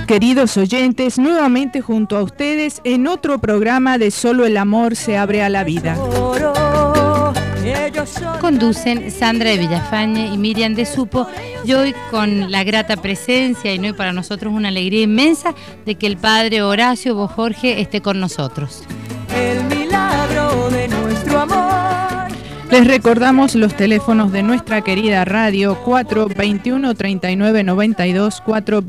queridos oyentes, nuevamente junto a ustedes en otro programa de Solo el amor se abre a la vida. Conducen Sandra de Villafañe y Miriam de Supo, y hoy con la grata presencia, y no, para nosotros una alegría inmensa, de que el padre Horacio Bojorge esté con nosotros. El milagro de nuestro amor. Les recordamos los teléfonos de nuestra querida radio: 421-3992,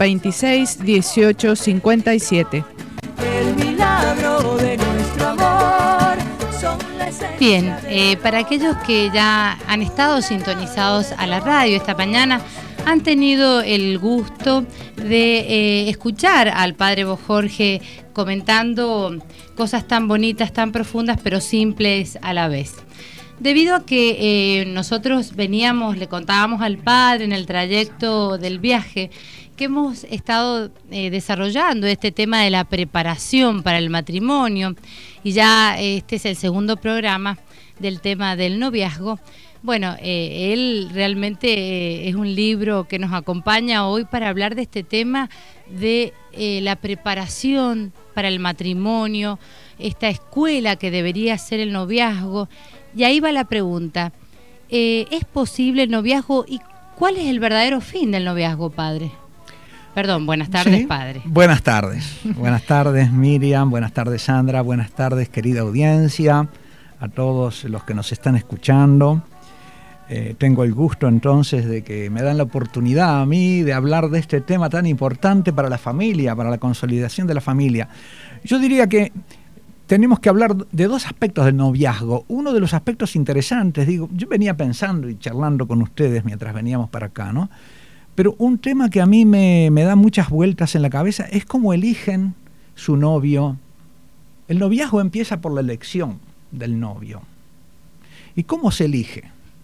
426-1857. El milagro de nuestro amor son las... Bien, para aquellos que ya han estado sintonizados a la radio esta mañana, han tenido el gusto de escuchar al padre Bojorge comentando cosas tan bonitas, tan profundas, pero simples a la vez. Debido a que nosotros le contábamos al padre en el trayecto del viaje que hemos estado desarrollando este tema de la preparación para el matrimonio, y ya este es el segundo programa del tema del noviazgo. Bueno, él realmente es un libro que nos acompaña hoy para hablar de este tema de la preparación para el matrimonio, esta escuela que debería ser el noviazgo. Y ahí va la pregunta: ¿es posible el noviazgo y cuál es el verdadero fin del noviazgo, padre? Perdón, buenas tardes, sí. Padre. Buenas tardes Miriam, buenas tardes Sandra, buenas tardes querida audiencia, a todos los que nos están escuchando. Tengo el gusto entonces de que me dan la oportunidad a mí de hablar de este tema tan importante para la familia, para la consolidación de la familia. Yo diría que tenemos que hablar de dos aspectos del noviazgo. Uno de los aspectos interesantes, yo venía pensando y charlando con ustedes mientras veníamos para acá, ¿no? Pero un tema que a mí me da muchas vueltas en la cabeza es cómo eligen su novio. El noviazgo empieza por la elección del novio. ¿Y cómo se elige?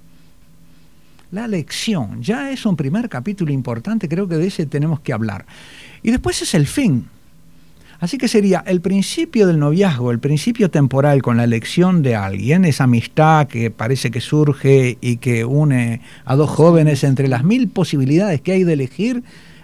La elección ya es un primer capítulo importante, creo que de ese tenemos que hablar. Y después es el fin. Así que sería el principio del noviazgo, el principio temporal con la elección de alguien, esa amistad que parece que surge y que une a dos jóvenes entre las mil posibilidades que hay de elegir,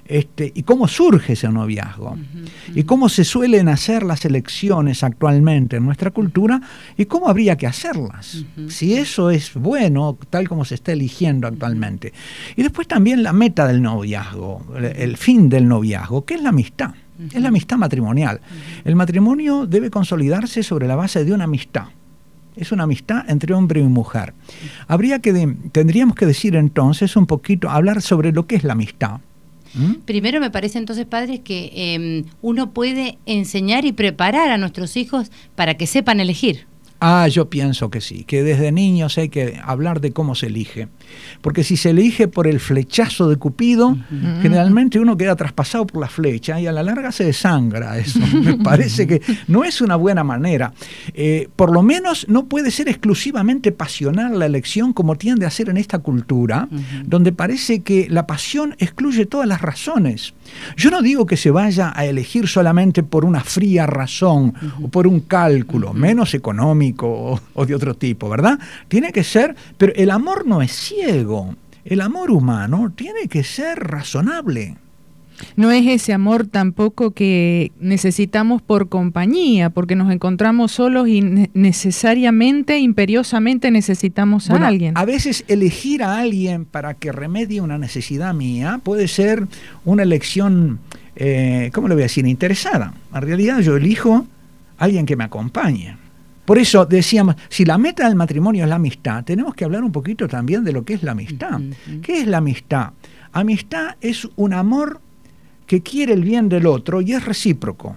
y cómo surge ese noviazgo, y cómo se suelen hacer las elecciones actualmente en nuestra cultura, y cómo habría que hacerlas, si eso es bueno, tal como se está eligiendo actualmente. Y después también la meta del noviazgo, el fin del noviazgo, que es la amistad. Es la amistad matrimonial. El matrimonio debe consolidarse sobre la base de una amistad. Es una amistad entre hombre y mujer. Tendríamos que decir entonces un poquito, hablar sobre lo que es la amistad. Primero me parece entonces, padre, que uno puede enseñar y preparar a nuestros hijos para que sepan elegir. Yo pienso que sí, que desde niños hay que hablar de cómo se elige. Porque si se elige por el flechazo de Cupido, generalmente uno queda traspasado por la flecha y a la larga se desangra eso. Me parece que no es una buena manera. Por lo menos no puede ser exclusivamente pasional la elección como tiende a ser en esta cultura, donde parece que la pasión excluye todas las razones. Yo no digo que se vaya a elegir solamente por una fría razón o por un cálculo, menos económico o de otro tipo, ¿verdad? Tiene que ser, pero el amor no es ciego. El amor humano tiene que ser razonable. No es ese amor tampoco que necesitamos por compañía, porque nos encontramos solos y necesariamente, imperiosamente necesitamos a alguien. A veces elegir a alguien para que remedie una necesidad mía puede ser una elección, ¿cómo le voy a decir?, interesada. En realidad yo elijo a alguien que me acompañe. Por eso decíamos, si la meta del matrimonio es la amistad, tenemos que hablar un poquito también de lo que es la amistad. ¿Qué es la amistad? Amistad es un amor que quiere el bien del otro y es recíproco.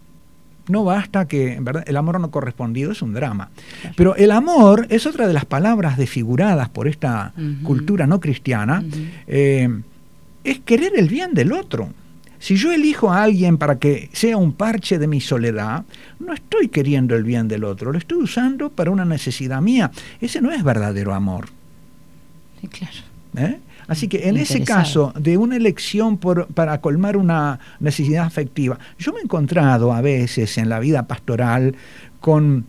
No basta que, ¿verdad?, el amor no correspondido es un drama. Claro. Pero el amor es otra de las palabras desfiguradas por esta cultura no cristiana, es querer el bien del otro. Si yo elijo a alguien para que sea un parche de mi soledad, no estoy queriendo el bien del otro, lo estoy usando para una necesidad mía. Ese no es verdadero amor. Sí, claro. Así que en ese caso de una elección para colmar una necesidad afectiva, yo me he encontrado a veces en la vida pastoral con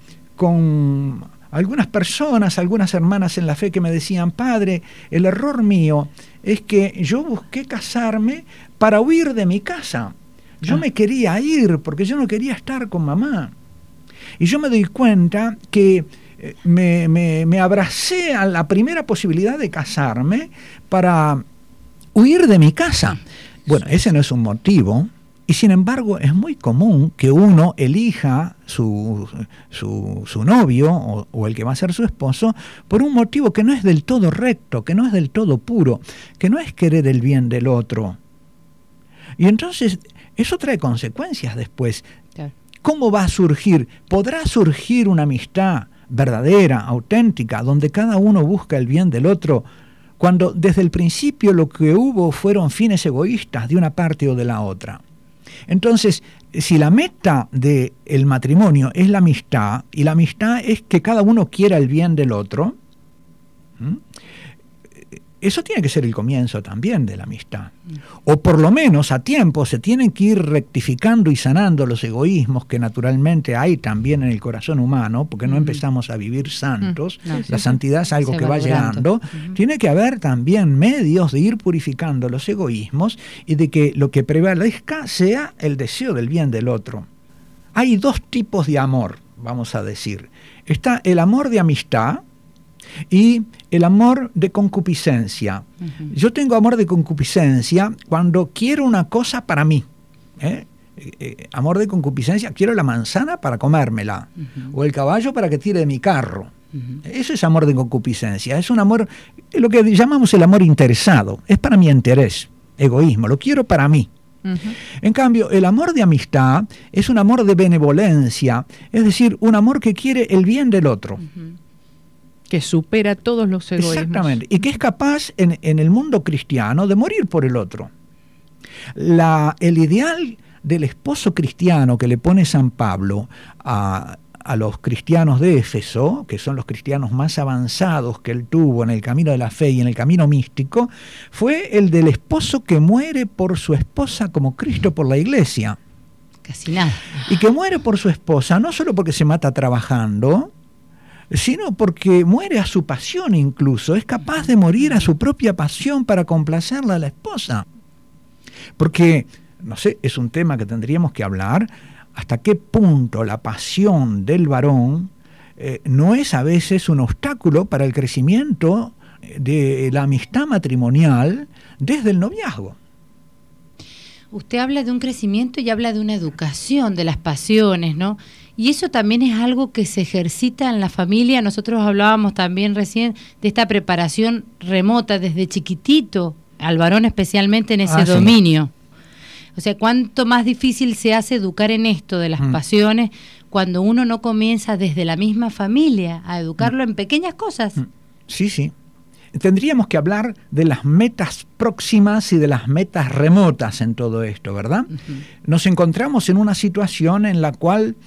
algunas personas, algunas hermanas en la fe que me decían: padre, el error mío es que yo busqué casarme para huir de mi casa. Yo me quería ir porque yo no quería estar con mamá. Y yo me doy cuenta que me abracé a la primera posibilidad de casarme para huir de mi casa. Bueno, ese no es un motivo. Y sin embargo es muy común que uno elija su novio o el que va a ser su esposo por un motivo que no es del todo recto, que no es del todo puro, que no es querer el bien del otro. Y entonces eso trae consecuencias después. Claro. ¿Cómo va a surgir? ¿Podrá surgir una amistad verdadera, auténtica, donde cada uno busca el bien del otro, cuando desde el principio lo que hubo fueron fines egoístas de una parte o de la otra? Entonces, si la meta del matrimonio es la amistad, y la amistad es que cada uno quiera el bien del otro, eso tiene que ser el comienzo también de la amistad. O por lo menos a tiempo se tienen que ir rectificando y sanando los egoísmos que naturalmente hay también en el corazón humano, porque no empezamos a vivir santos. La santidad es algo que va llegando. Tiene que haber también medios de ir purificando los egoísmos y de que lo que prevalezca sea el deseo del bien del otro. Hay dos tipos de amor, vamos a decir. Está el amor de amistad y el amor de concupiscencia. Yo tengo amor de concupiscencia cuando quiero una cosa para mí. Amor de concupiscencia, quiero la manzana para comérmela, o el caballo para que tire de mi carro. Eso es amor de concupiscencia. Es un amor, lo que llamamos el amor interesado. Es para mi interés, egoísmo, lo quiero para mí. En cambio, el amor de amistad es un amor de benevolencia, es decir, un amor que quiere el bien del otro. Que supera todos los egoísmos. Exactamente, y que es capaz en el mundo cristiano de morir por el otro. El ideal del esposo cristiano que le pone San Pablo a los cristianos de Éfeso, que son los cristianos más avanzados que él tuvo en el camino de la fe y en el camino místico, fue el del esposo que muere por su esposa como Cristo por la iglesia. Casi nada. Y que muere por su esposa no solo porque se mata trabajando, sino porque muere a su pasión incluso, es capaz de morir a su propia pasión para complacerla a la esposa. Porque, no sé, es un tema que tendríamos que hablar, hasta qué punto la pasión del varón no es a veces un obstáculo para el crecimiento de la amistad matrimonial desde el noviazgo. Usted habla de un crecimiento y habla de una educación de las pasiones, ¿no? Y eso también es algo que se ejercita en la familia. Nosotros hablábamos también recién de esta preparación remota desde chiquitito, al varón especialmente en ese dominio. O sea, cuánto más difícil se hace educar en esto de las pasiones cuando uno no comienza desde la misma familia a educarlo en pequeñas cosas. Sí, sí. Tendríamos que hablar de las metas próximas y de las metas remotas en todo esto, ¿verdad? Nos encontramos en una situación en la cual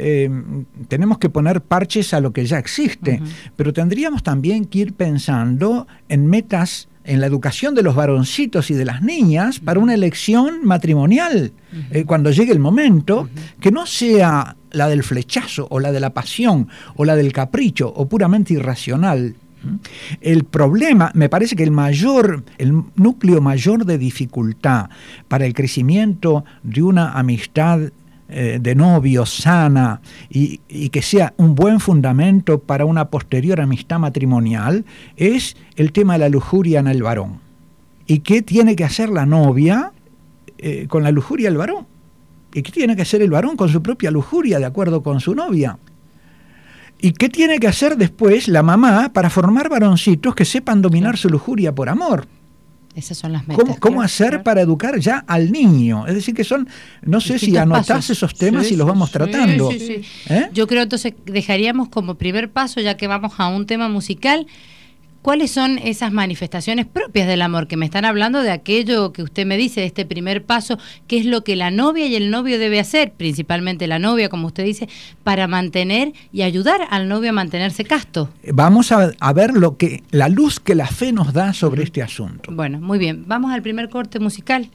tenemos que poner parches a lo que ya existe, pero tendríamos también que ir pensando en metas en la educación de los varoncitos y de las niñas para una elección matrimonial, cuando llegue el momento, que no sea la del flechazo o la de la pasión o la del capricho o puramente irracional. El problema, me parece que el núcleo mayor de dificultad para el crecimiento de una amistad de novio sana y que sea un buen fundamento para una posterior amistad matrimonial es el tema de la lujuria en el varón. ¿Y qué tiene que hacer la novia con la lujuria del varón? ¿Y qué tiene que hacer el varón con su propia lujuria de acuerdo con su novia? ¿Y qué tiene que hacer después la mamá para formar varoncitos que sepan dominar su lujuria por amor? Esas son las metas. ¿Cómo hacer para educar ya al niño? Es decir, que son, no sé si anotás esos temas y los vamos tratando. Sí. Yo creo entonces dejaríamos como primer paso, ya que vamos a un tema musical, ¿cuáles son esas manifestaciones propias del amor? Que me están hablando de aquello que usted me dice, de este primer paso, qué es lo que la novia y el novio debe hacer, principalmente la novia, como usted dice, para mantener y ayudar al novio a mantenerse casto. Vamos a ver la luz que la fe nos da sobre este asunto. Bueno, muy bien. Vamos al primer corte musical.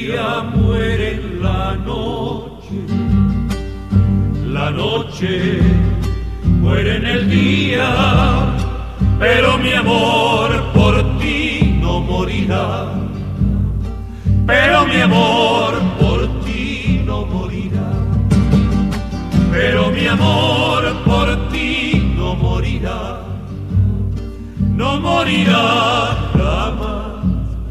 día muere en la noche muere en el día, pero mi amor por ti no morirá, pero mi amor por ti no morirá, pero mi amor por ti no morirá, no morirá jamás.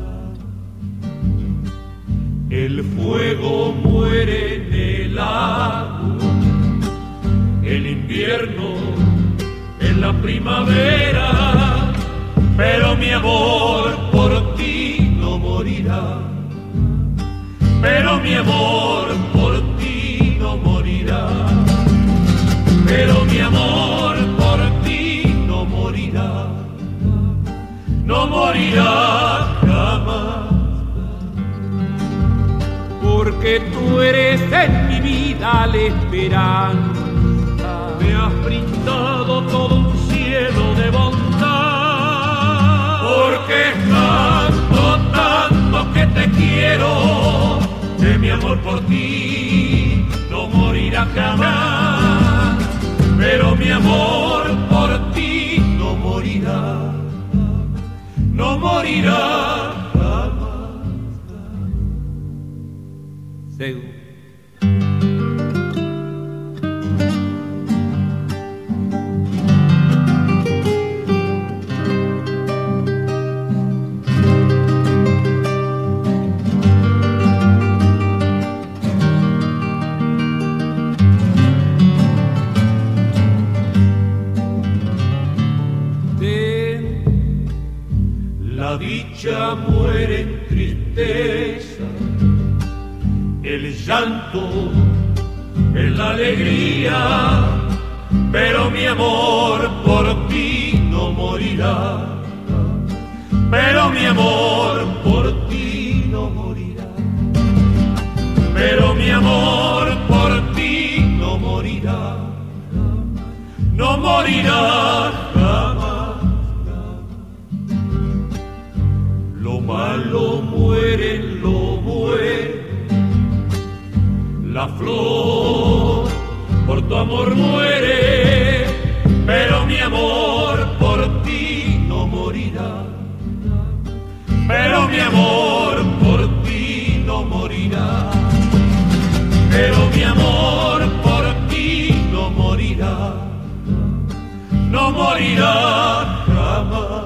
El fuego muere en el agua, el invierno en la primavera, pero mi amor por ti no morirá, pero mi amor por ti no morirá, pero mi amor por ti no morirá, no morirá jamás. Porque tú eres en mi vida la esperanza, me has brindado todo un cielo de bondad. Porque tanto que te quiero, que mi amor por ti no morirá jamás. Pero mi amor por ti no morirá, no morirá jamás. Seguro. La dicha muere en tristeza, el llanto en la alegría, pero mi amor por ti no morirá, pero mi amor por ti no morirá, pero mi amor por ti no morirá, no morirá jamás. Lo malo muere, lo bueno, la flor por tu amor muere, pero mi amor por ti no morirá, pero mi amor por ti no morirá, pero mi amor por ti no morirá, no morirá jamás.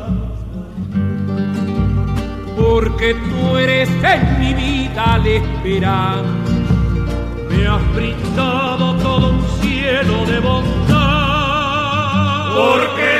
Porque tú eres en mi vida la esperanza, me has brindado todo un cielo de bondad. Porque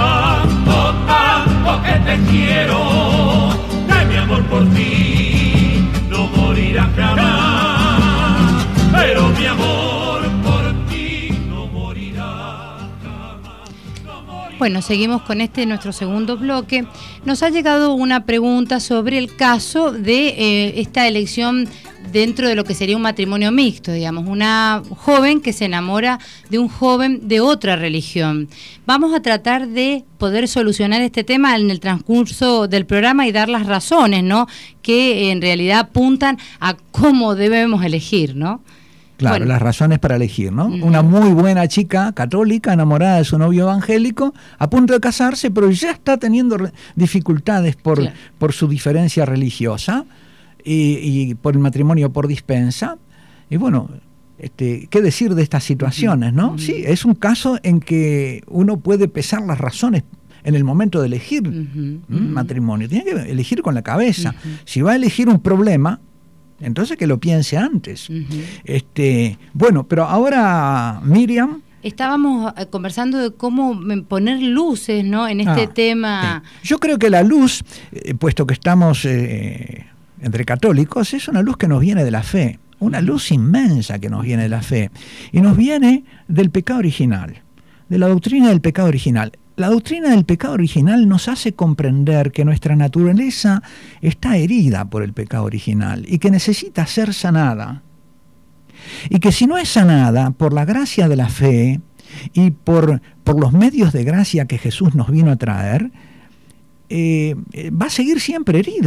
tanto que te quiero, que mi amor por ti no morirá jamás, pero mi amor por ti no morirá jamás, no morirá. Bueno, seguimos con nuestro segundo bloque. Nos ha llegado una pregunta sobre el caso de esta elección dentro de lo que sería un matrimonio mixto, digamos, una joven que se enamora de un joven de otra religión. Vamos a tratar de poder solucionar este tema en el transcurso del programa y dar las razones, ¿no?, que en realidad apuntan a cómo debemos elegir, ¿no? Claro, bueno, las razones para elegir, ¿no? Una muy buena chica católica, enamorada de su novio evangélico, a punto de casarse, pero ya está teniendo dificultades por su diferencia religiosa y por el matrimonio por dispensa. Y bueno, ¿qué decir de estas situaciones, no? Sí, es un caso en que uno puede pesar las razones en el momento de elegir matrimonio. Tiene que elegir con la cabeza. Si va a elegir un problema, entonces que lo piense antes. Bueno, pero ahora, Miriam, estábamos conversando de cómo poner luces, ¿no?, en este tema. Sí. Yo creo que la luz, puesto que estamos entre católicos, es una luz que nos viene de la fe, una luz inmensa que nos viene de la fe, y nos viene del pecado original, de la doctrina del pecado original. La doctrina del pecado original nos hace comprender que nuestra naturaleza está herida por el pecado original y que necesita ser sanada. Y que si no es sanada por la gracia de la fe y por los medios de gracia que Jesús nos vino a traer, va a seguir siempre herida.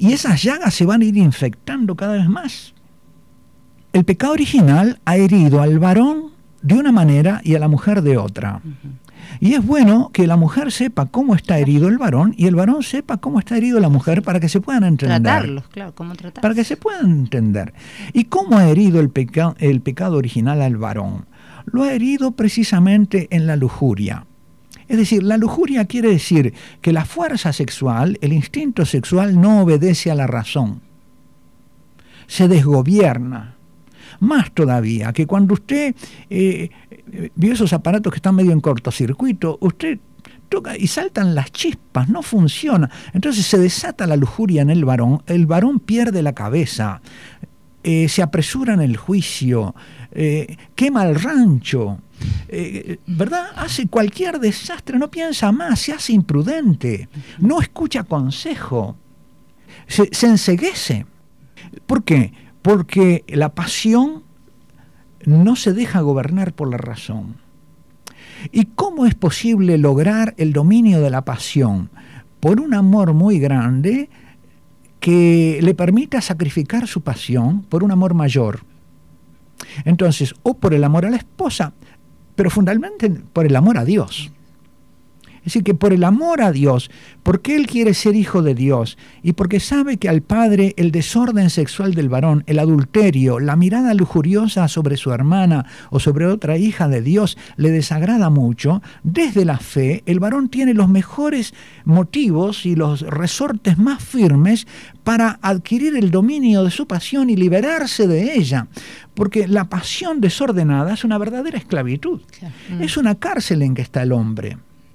Y esas llagas se van a ir infectando cada vez más. El pecado original ha herido al varón de una manera y a la mujer de otra. Y es bueno que la mujer sepa cómo está herido el varón y el varón sepa cómo está herido la mujer para que se puedan entender. Tratarlos, claro, cómo tratarlos. Para que se puedan entender. ¿Y cómo ha herido el pecado original al varón? Lo ha herido precisamente en la lujuria. Es decir, la lujuria quiere decir que la fuerza sexual, el instinto sexual no obedece a la razón. Se desgobierna. Más todavía, que cuando usted vio esos aparatos que están medio en cortocircuito, usted toca y saltan las chispas, no funciona. Entonces se desata la lujuria en el varón pierde la cabeza, se apresura en el juicio, quema el rancho, ¿verdad? Hace cualquier desastre, no piensa más, se hace imprudente, no escucha consejo, se enceguece. ¿Por qué? Porque la pasión no se deja gobernar por la razón. ¿Y cómo es posible lograr el dominio de la pasión? Por un amor muy grande que le permita sacrificar su pasión por un amor mayor. Entonces, o por el amor a la esposa, pero fundamentalmente por el amor a Dios. Es decir, que por el amor a Dios, porque él quiere ser hijo de Dios y porque sabe que al padre el desorden sexual del varón, el adulterio, la mirada lujuriosa sobre su hermana o sobre otra hija de Dios le desagrada mucho, desde la fe el varón tiene los mejores motivos y los resortes más firmes para adquirir el dominio de su pasión y liberarse de ella. Porque la pasión desordenada es una verdadera esclavitud. Claro. Es una cárcel en que está el hombre.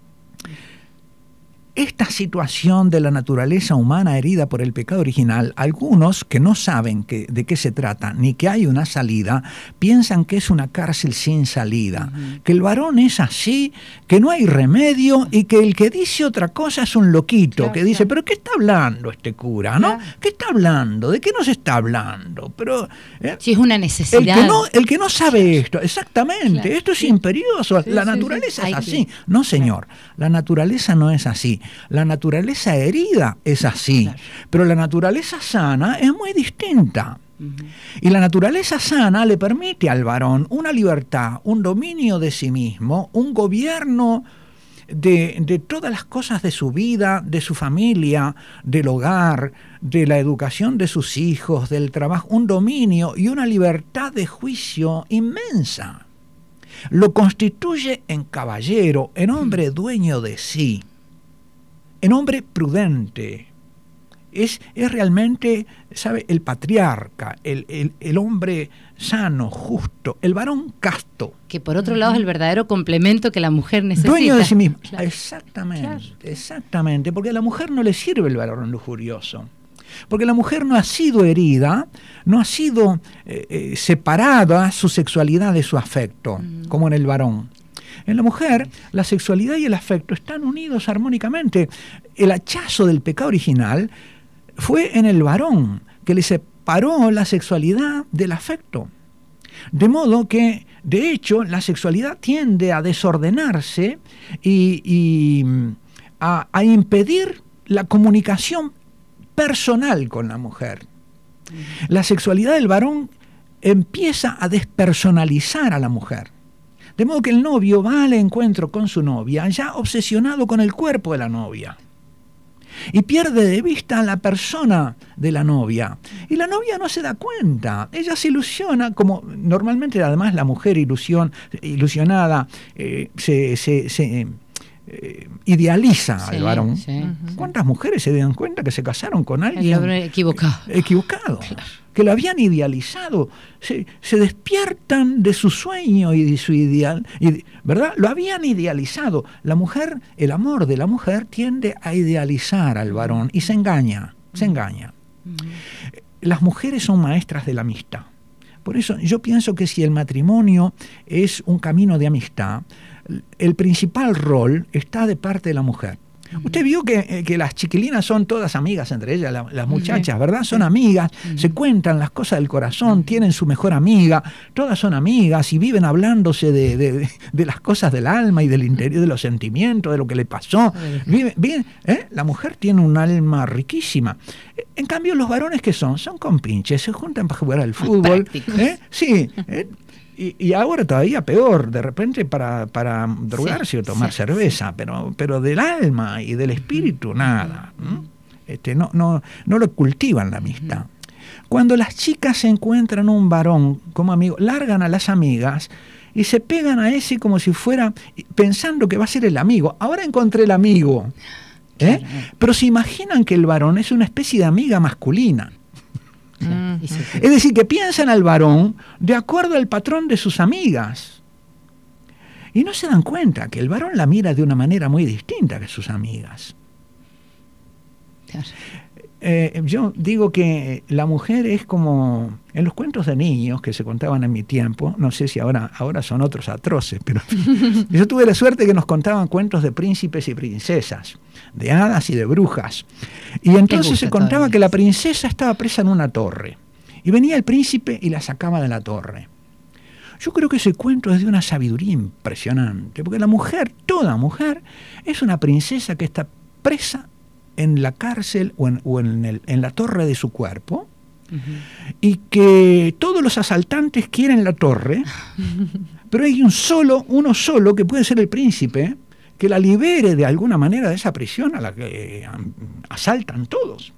Esta situación de la naturaleza humana herida por el pecado original, algunos que no saben de qué se trata, ni que hay una salida, piensan que es una cárcel sin salida, que el varón es así, que no hay remedio y que el que dice otra cosa es un loquito, claro, que dice, ¿pero qué está hablando este cura? ¿No? Claro. ¿Qué está hablando? ¿De qué nos está hablando? Pero si es una necesidad. El que no sabe esto, exactamente, esto es imperioso, la naturaleza es así. No, señor, la naturaleza no es así. La naturaleza herida es así, claro, pero la naturaleza sana es muy distinta. Y la naturaleza sana le permite al varón una libertad, un dominio de sí mismo, un gobierno de todas las cosas de su vida, de su familia, del hogar, de la educación de sus hijos, del trabajo, un dominio y una libertad de juicio inmensa. Lo constituye en caballero, en hombre dueño de sí, en hombre prudente. Es realmente, ¿sabe?, el patriarca, el hombre sano, justo, el varón casto. Que por otro lado es el verdadero complemento que la mujer necesita. Dueño de sí mismo. Claro. Exactamente, claro, exactamente, porque a la mujer no le sirve el varón lujurioso. Porque la mujer no ha sido herida, no ha sido separada su sexualidad de su afecto, como en el varón. En la mujer, la sexualidad y el afecto están unidos armónicamente. El hachazo del pecado original fue en el varón, que le separó la sexualidad del afecto. De modo que, de hecho, la sexualidad tiende a desordenarse y a impedir la comunicación personal con la mujer. La sexualidad del varón empieza a despersonalizar a la mujer. De modo que el novio va al encuentro con su novia ya obsesionado con el cuerpo de la novia. Y pierde de vista a la persona de la novia. Y la novia no se da cuenta. Ella se ilusiona, como normalmente además la mujer ilusionada se idealiza al varón. ¿Cuántas mujeres se dan cuenta que se casaron con alguien equivocado? Claro. Que lo habían idealizado, se despiertan de su sueño y de su ideal, ¿verdad? Lo habían idealizado. La mujer, el amor de la mujer tiende a idealizar al varón y se engaña. Las mujeres son maestras de la amistad. Por eso yo pienso que si el matrimonio es un camino de amistad, el principal rol está de parte de la mujer. Usted vio que las chiquilinas son todas amigas entre ellas, las muchachas, ¿verdad? Son amigas, se cuentan las cosas del corazón, tienen su mejor amiga, todas son amigas y viven hablándose de las cosas del alma y del interior, de los sentimientos, de lo que le pasó. Bien, la mujer tiene un alma riquísima. En cambio, los varones, ¿qué son? Son compinches, se juntan para jugar al fútbol. Sí. Y ahora todavía peor, de repente para drogarse o tomar cerveza, pero del alma y del espíritu nada. No lo cultivan la amistad. Cuando las chicas se encuentran un varón como amigo, largan a las amigas y se pegan a ese como si fuera, pensando que va a ser el amigo. Ahora encontré el amigo. Claro. Pero se imaginan que el varón es una especie de amiga masculina. Es decir, que piensan al varón de acuerdo al patrón de sus amigas y no se dan cuenta que el varón la mira de una manera muy distinta que sus amigas. Yo digo que la mujer es como en los cuentos de niños que se contaban en mi tiempo, no sé si ahora son otros atroces, pero yo tuve la suerte que nos contaban cuentos de príncipes y princesas, de hadas y de brujas, y entonces se contaba que la princesa estaba presa en una torre y venía el príncipe y la sacaba de la torre. Yo creo que ese cuento es de una sabiduría impresionante, porque la mujer, toda mujer, es una princesa que está presa en la cárcel o en la torre de su cuerpo, y que todos los asaltantes quieren la torre, pero hay uno solo que puede ser el príncipe, que la libere de alguna manera de esa prisión a la que asaltan todos.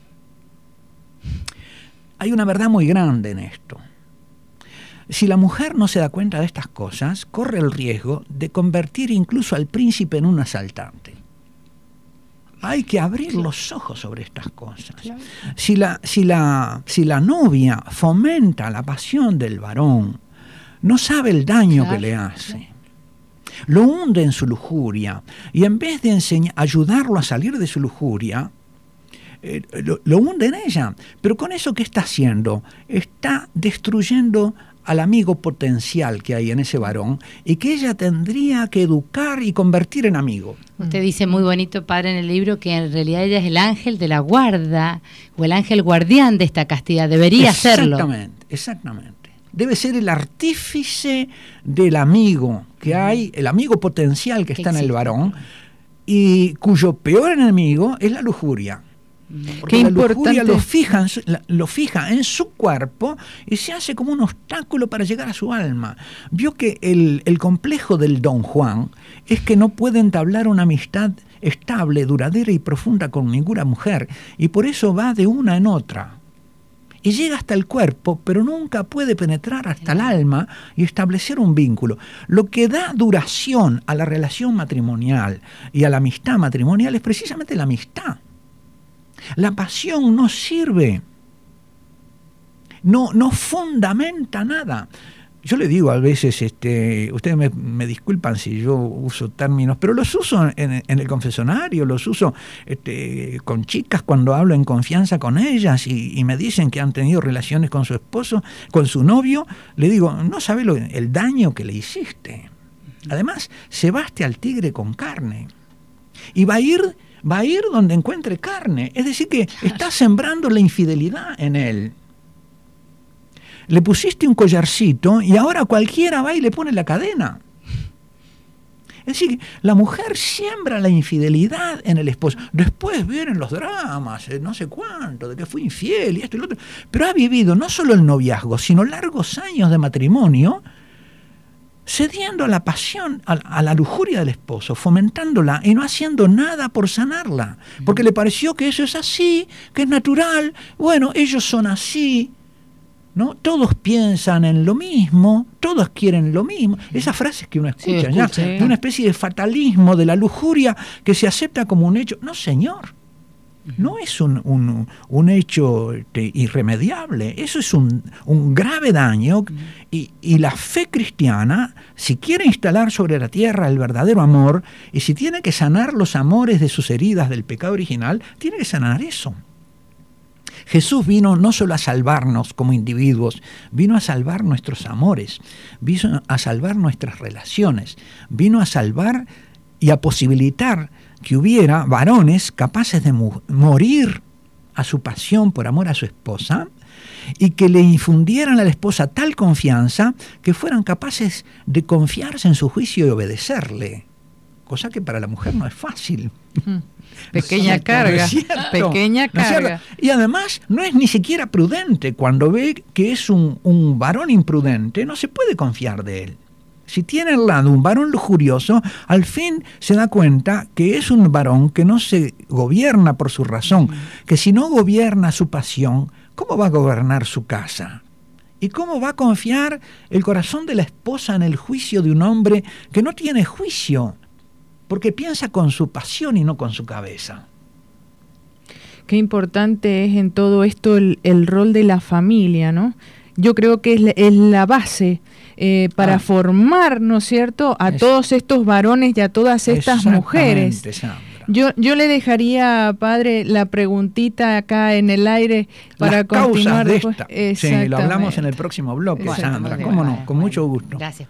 Hay una verdad muy grande en esto. Si la mujer no se da cuenta de estas cosas, corre el riesgo de convertir incluso al príncipe en un asaltante. Hay que abrir los ojos sobre estas cosas. Claro. Si la novia fomenta la pasión del varón, no sabe el daño que le hace. Lo hunde en su lujuria y en vez de ayudarlo a salir de su lujuria, lo hunde en ella. Pero con eso, ¿qué está haciendo? Está destruyendo al amigo potencial que hay en ese varón y que ella tendría que educar y convertir en amigo. Usted dice muy bonito, padre, en el libro que en realidad ella es el ángel de la guarda o el ángel guardián de esta castidad, debería serlo. Exactamente. Debe ser el artífice del amigo que hay, el amigo potencial que está en el varón y cuyo peor enemigo es la lujuria. Porque la lujuria lo fija en su cuerpo y se hace como un obstáculo para llegar a su alma. Vio que el complejo del Don Juan es que no puede entablar una amistad estable, duradera y profunda con ninguna mujer, y por eso va de una en otra. Y llega hasta el cuerpo, pero nunca puede penetrar hasta el alma y establecer un vínculo. Lo que da duración a la relación matrimonial y a la amistad matrimonial es precisamente la amistad. La pasión no sirve, no fundamenta nada. Yo le digo a veces, ustedes me disculpan si yo uso términos, pero los uso en el confesionario, los uso con chicas cuando hablo en confianza con ellas y me dicen que han tenido relaciones con su esposo, con su novio. Le digo, no sabe el daño que le hiciste. Además, cebaste al tigre con carne y va a ir donde encuentre carne. Es decir, que está sembrando la infidelidad en él. Le pusiste un collarcito y ahora cualquiera va y le pone la cadena. Es decir, la mujer siembra la infidelidad en el esposo. Después vienen los dramas, no sé cuánto, de que fue infiel y esto y lo otro. Pero ha vivido no solo el noviazgo, sino largos años de matrimonio, cediendo a la pasión, a la lujuria del esposo, fomentándola y no haciendo nada por sanarla, porque le pareció que eso es así, que es natural. Bueno, ellos son así, ¿no? Todos piensan en lo mismo, todos quieren lo mismo. Esas frases que uno escucha, de una especie de fatalismo de la lujuria que se acepta como un hecho. No, señor. No es un hecho irremediable, eso es un grave daño, y la fe cristiana, si quiere instalar sobre la tierra el verdadero amor, y si tiene que sanar los amores de sus heridas del pecado original, tiene que sanar eso. Jesús vino no solo a salvarnos como individuos, vino a salvar nuestros amores, vino a salvar nuestras relaciones, vino a salvar y a posibilitar que hubiera varones capaces de morir a su pasión por amor a su esposa y que le infundieran a la esposa tal confianza que fueran capaces de confiarse en su juicio y obedecerle, cosa que para la mujer no es fácil. Pequeña carga, pequeña carga. Y además no es ni siquiera prudente. Cuando ve que es un varón imprudente, no se puede confiar de él. Si tiene al lado un varón lujurioso, al fin se da cuenta que es un varón que no se gobierna por su razón, que si no gobierna su pasión, ¿cómo va a gobernar su casa? ¿Y cómo va a confiar el corazón de la esposa en el juicio de un hombre que no tiene juicio? Porque piensa con su pasión y no con su cabeza. Qué importante es en todo esto el rol de la familia, ¿no? Yo creo que es la base para formar, ¿no es cierto?, a todos estos varones y a todas estas mujeres. Sandra. Yo le dejaría, padre, la preguntita acá en el aire para las continuar causas después. de esta. Sí, lo hablamos en el próximo bloque, Bueno, Sandra. bueno, ¿Cómo no? bueno, Con mucho gusto. Gracias.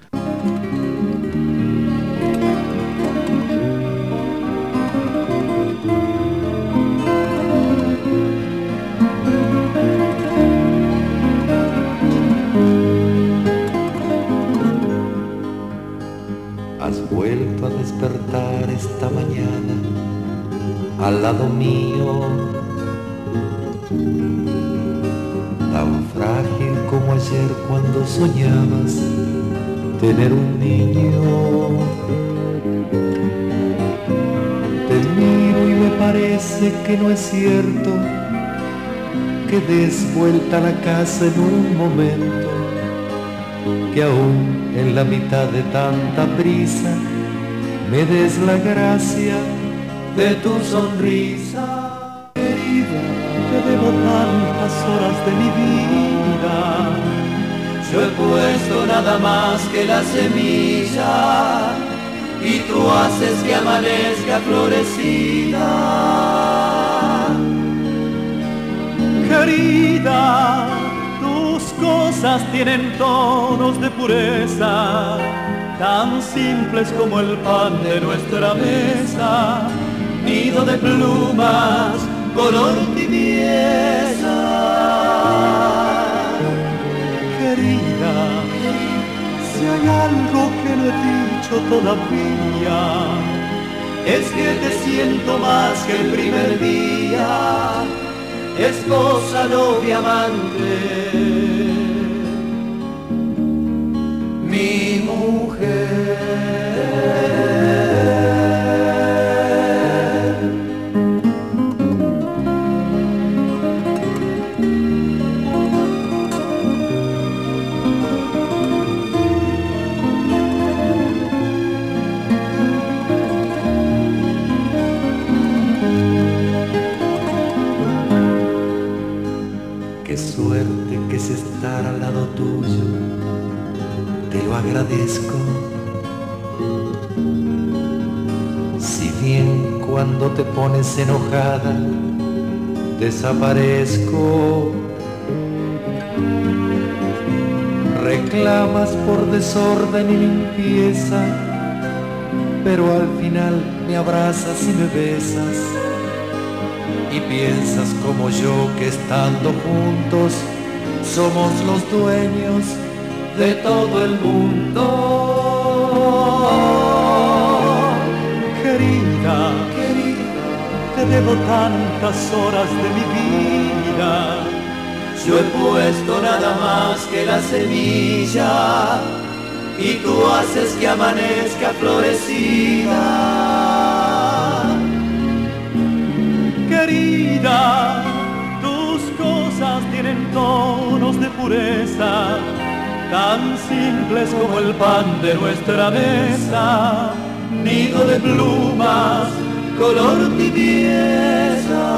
Has vuelto a despertar esta mañana al lado mío, tan frágil como ayer cuando soñabas tener un niño. Te miro y me parece que no es cierto que des vuelta a la casa en un momento, que aún en la mitad de tanta prisa me des la gracia de tu sonrisa. Querida, te debo tantas horas de mi vida, yo he puesto nada más que la semilla y tú haces que amanezca florecida. Querida, tus cosas tienen tonos de pureza, tan simples como el pan de nuestra mesa, nido de plumas, color tibieza. Querida, si hay algo que no he dicho todavía, es que te siento más que el primer día, esposa, novia, amante, mi mujer. Qué suerte que es estar al lado tuyo, te lo agradezco. Si bien cuando te pones enojada desaparezco, reclamas por desorden y limpieza, pero al final me abrazas y me besas y piensas como yo que estando juntos somos los dueños de todo el mundo. Querida, te debo tantas horas de mi vida, yo he puesto nada más que la semilla y tú haces que amanezca florecida. Querida, tus cosas tienen tonos de pureza, tan simples como el pan de nuestra mesa, nido de plumas, color tibieza.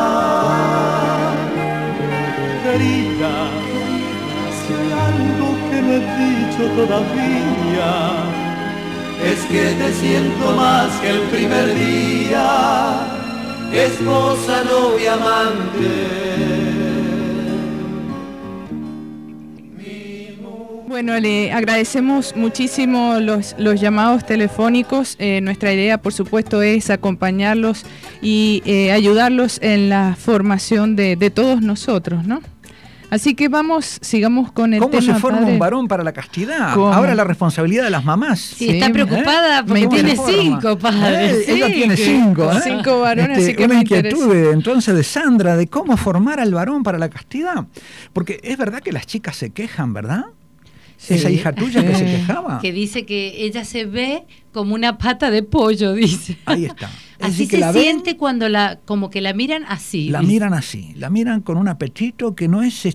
Querida, si hay algo que no he dicho todavía, es que te siento más que el primer día, esposa, novia, amante, mi mujer. Bueno, le agradecemos muchísimo los llamados telefónicos. Nuestra idea, por supuesto, es acompañarlos y ayudarlos en la formación de todos nosotros, ¿no? Así que sigamos con el tema. ¿Cómo se forma padre? Un varón para la castidad? ¿Cómo? Ahora la responsabilidad de las mamás. Sí, está preocupada porque tiene 5 padres. Ella tiene 5. 5 varones, así que una me inquietud entonces de Sandra de cómo formar al varón para la castidad. Porque es verdad que las chicas se quejan, ¿verdad? Sí. Esa hija tuya que se quejaba. Que dice que ella se ve como una pata de pollo, dice. Ahí está. Es Así decir, que se la ven, siente cuando como que la miran así. la dice. miran así, la miran con un apetito que no es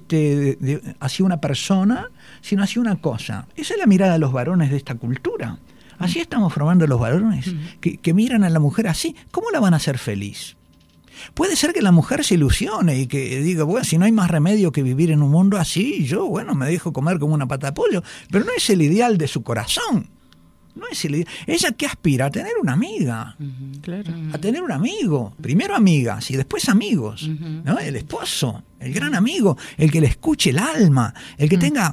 así una persona, sino así una cosa. Esa es la mirada de los varones de esta cultura. Así estamos formando los varones, que miran a la mujer así. ¿Cómo la van a hacer feliz? Puede ser que la mujer se ilusione y que diga, bueno, si no hay más remedio que vivir en un mundo así, yo, bueno, me dejo comer como una pata de pollo. Pero no es el ideal de su corazón. No es el ideal. Ella que aspira a tener una amiga. Claro. A tener un amigo. Primero amigas y después amigos. ¿No? El esposo, el gran amigo, el que le escuche el alma, el que tenga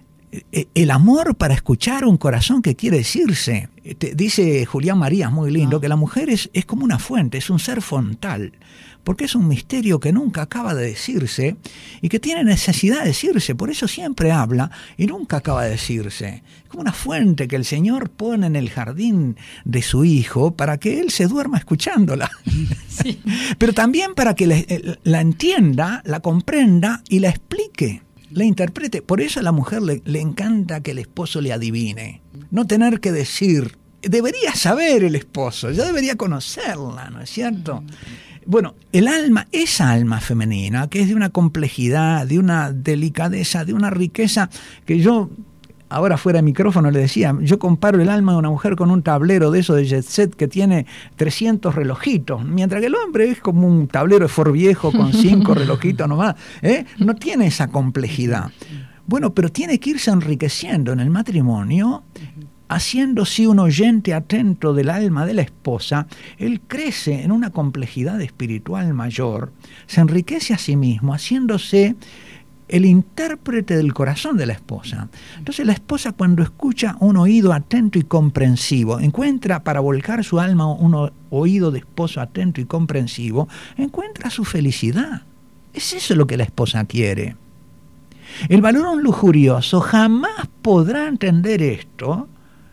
el amor para escuchar un corazón que quiere decirse. Dice Julián Marías, muy lindo, que la mujer es como una fuente, es un ser fontal, porque es un misterio que nunca acaba de decirse y que tiene necesidad de decirse, por eso siempre habla y nunca acaba de decirse. Es como una fuente que el Señor pone en el jardín de su Hijo para que Él se duerma escuchándola. Sí. Pero también para que la entienda, la comprenda y la explique. La interprete. Por eso a la mujer le encanta que el esposo le adivine. No tener que decir. Debería saber el esposo, ya debería conocerla, ¿no es cierto? Bueno, el alma, esa alma femenina, que es de una complejidad, de una delicadeza, de una riqueza, que yo, ahora fuera de micrófono le decía, yo comparo el alma de una mujer con un tablero de eso de Jet Set que tiene 300 relojitos, mientras que el hombre es como un tablero de Ford viejo con 5 relojitos nomás, no tiene esa complejidad. Bueno, pero tiene que irse enriqueciendo en el matrimonio, haciéndose un oyente atento del alma de la esposa. Él crece en una complejidad espiritual mayor, se enriquece a sí mismo, haciéndose el intérprete del corazón de la esposa. Entonces la esposa, cuando escucha un oído atento y comprensivo, encuentra para volcar su alma un oído de esposo atento y comprensivo, encuentra su felicidad. Es eso lo que la esposa quiere. El varón lujurioso jamás podrá entender esto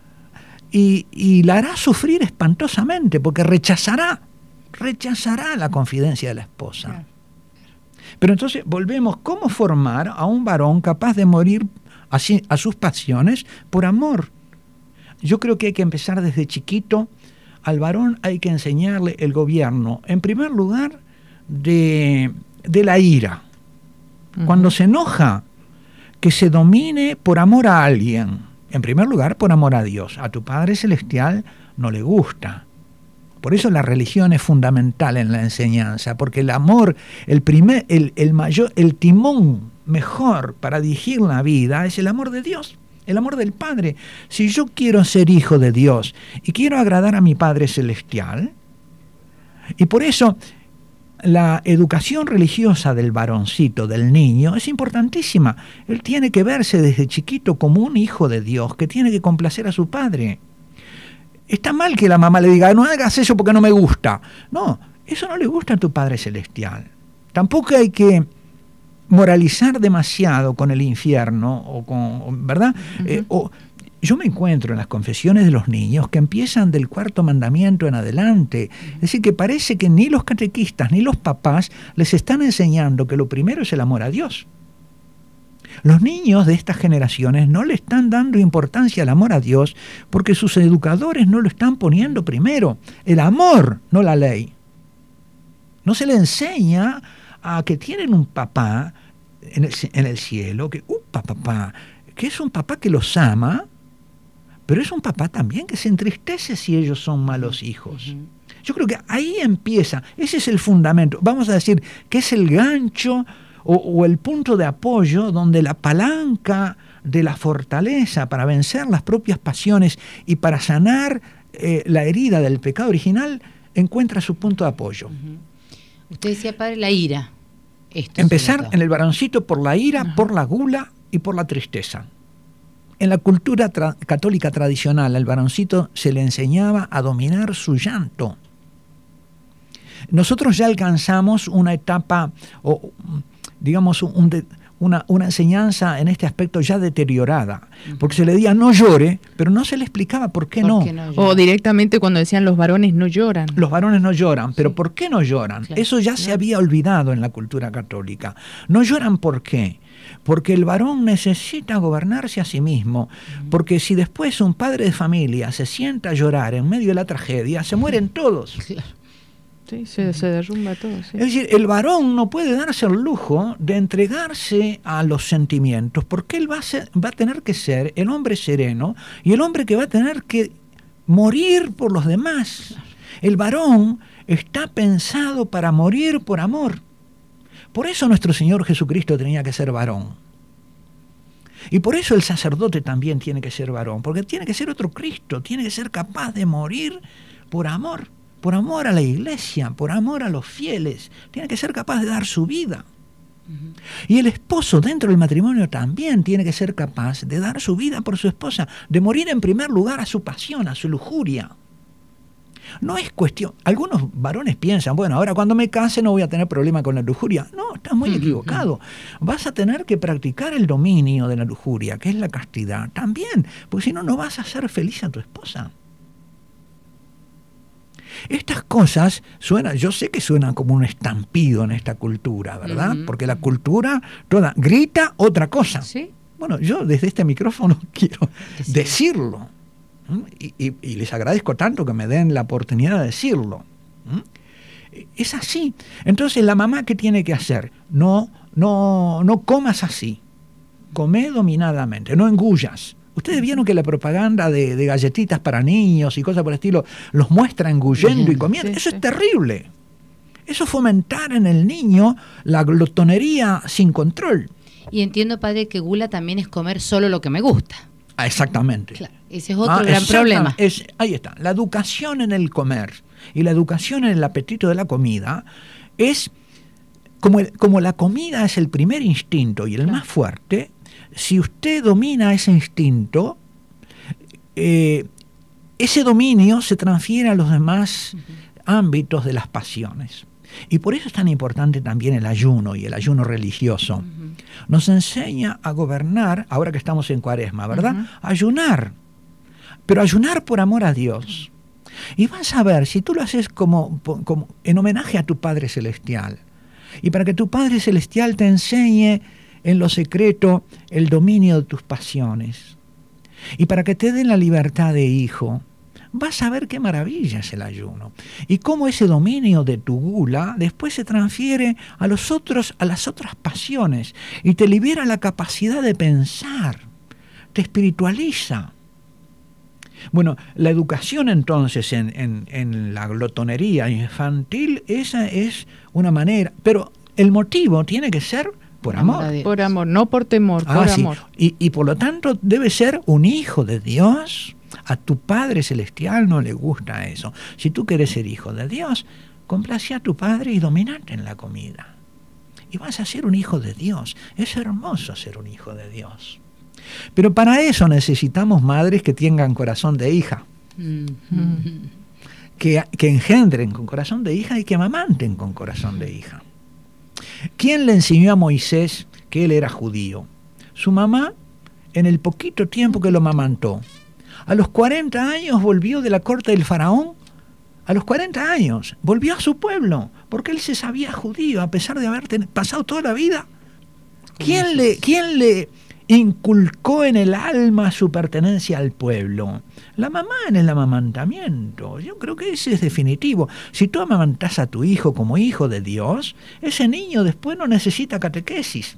y la hará sufrir espantosamente, porque rechazará la confidencia de la esposa. Claro. Pero entonces volvemos, ¿cómo formar a un varón capaz de morir a sus pasiones por amor? Yo creo que hay que empezar desde chiquito. Al varón hay que enseñarle el gobierno, en primer lugar, de la ira. Cuando se enoja, que se domine por amor a alguien. En primer lugar, por amor a Dios. A tu Padre Celestial no le gusta. Por eso la religión es fundamental en la enseñanza, porque el amor, el timón mejor para dirigir la vida es el amor de Dios, el amor del Padre. Si yo quiero ser hijo de Dios y quiero agradar a mi Padre Celestial, y por eso la educación religiosa del varoncito, del niño, es importantísima. Él tiene que verse desde chiquito como un hijo de Dios que tiene que complacer a su padre. Está mal que la mamá le diga, no hagas eso porque no me gusta. No, eso no le gusta a tu Padre Celestial. Tampoco hay que moralizar demasiado con el infierno, ¿verdad? Yo me encuentro en las confesiones de los niños que empiezan del 4º mandamiento en adelante. Es decir, que parece que ni los catequistas ni los papás les están enseñando que lo primero es el amor a Dios. Los niños de estas generaciones no le están dando importancia al amor a Dios porque sus educadores no lo están poniendo primero. El amor, no la ley. No se le enseña a que tienen un papá en el cielo, que es un papá que los ama, pero es un papá también que se entristece si ellos son malos hijos. Yo creo que ahí empieza, ese es el fundamento. Vamos a decir que es el gancho o el punto de apoyo donde la palanca de la fortaleza para vencer las propias pasiones y para sanar la herida del pecado original encuentra su punto de apoyo. Usted decía, padre, la ira. Empezar en el varoncito por la ira, por la gula y por la tristeza. En la cultura católica tradicional, al varoncito se le enseñaba a dominar su llanto. Nosotros ya alcanzamos una etapa, o digamos, una enseñanza en este aspecto ya deteriorada, porque se le decía no llore, pero no se le explicaba por qué no. O directamente cuando decían los varones no lloran. Los varones no lloran, pero ¿por qué no lloran? Claro, Eso ya se había olvidado en la cultura católica. No lloran, ¿por qué? Porque el varón necesita gobernarse a sí mismo, porque si después un padre de familia se sienta a llorar en medio de la tragedia, se mueren todos. Claro. Sí, se derrumba todo. Sí. Es decir, el varón no puede darse el lujo de entregarse a los sentimientos, porque él va a tener que ser el hombre sereno y el hombre que va a tener que morir por los demás. El varón está pensado para morir por amor. Por eso nuestro Señor Jesucristo tenía que ser varón. Y por eso el sacerdote también tiene que ser varón, porque tiene que ser otro Cristo, tiene que ser capaz de morir por amor a la iglesia, por amor a los fieles, tiene que ser capaz de dar su vida. Y el esposo dentro del matrimonio también tiene que ser capaz de dar su vida por su esposa, de morir en primer lugar a su pasión, a su lujuria. No es cuestión, algunos varones piensan, bueno, ahora cuando me case no voy a tener problema con la lujuria. No, estás muy equivocado. Vas a tener que practicar el dominio de la lujuria, que es la castidad, también, porque si no, no vas a hacer feliz a tu esposa. Estas cosas suenan, yo sé que suenan como un estampido en esta cultura, ¿verdad? Porque la cultura toda grita otra cosa. ¿Sí? Bueno, yo desde este micrófono quiero decirlo. Y les agradezco tanto que me den la oportunidad de decirlo. Es así. Entonces, la mamá, ¿qué tiene que hacer? No comas así. Come dominadamente, no engullas. Ustedes vieron que la propaganda de galletitas para niños y cosas por el estilo los muestra engullendo y comiendo. Eso es terrible. Eso es fomentar en el niño la glotonería sin control. Y entiendo, padre, que gula también es comer solo lo que me gusta. Ah, exactamente. Claro, ese es otro gran problema. Ahí está. La educación en el comer y la educación en el apetito de la comida es como la comida es el primer instinto y el más fuerte. Si usted domina ese instinto, ese dominio se transfiere a los demás ámbitos de las pasiones. Y por eso es tan importante también el ayuno y el ayuno religioso. Nos enseña a gobernar, ahora que estamos en Cuaresma, ¿verdad? Ayunar, pero ayunar por amor a Dios. Y vas a ver, si tú lo haces como en homenaje a tu Padre Celestial, y para que tu Padre Celestial te enseñe en lo secreto el dominio de tus pasiones, y para que te den la libertad de hijo, vas a ver qué maravilla es el ayuno. Y cómo ese dominio de tu gula después se transfiere a las otras pasiones, y te libera la capacidad de pensar, te espiritualiza. Bueno, la educación entonces en la glotonería infantil, esa es una manera, pero el motivo tiene que ser por amor. Por amor, no por temor, por amor. Y por lo tanto debe ser un hijo de Dios. A tu Padre Celestial no le gusta eso. Si tú quieres ser hijo de Dios, complace a tu Padre y dominate en la comida. Y vas a ser un hijo de Dios. Es hermoso ser un hijo de Dios. Pero para eso necesitamos madres que tengan corazón de hija. Que engendren con corazón de hija y que amamanten con corazón de hija. ¿Quién le enseñó a Moisés que él era judío? Su mamá, en el poquito tiempo que lo amamantó. A los 40 años volvió de la corte del faraón. A los 40 años volvió a su pueblo, porque él se sabía judío, a pesar de haber pasado toda la vida. ¿Quién le inculcó en el alma su pertenencia al pueblo? La mamá en el amamantamiento. Yo creo que ese es definitivo. Si tú amamantas a tu hijo como hijo de Dios, ese niño después no necesita catequesis.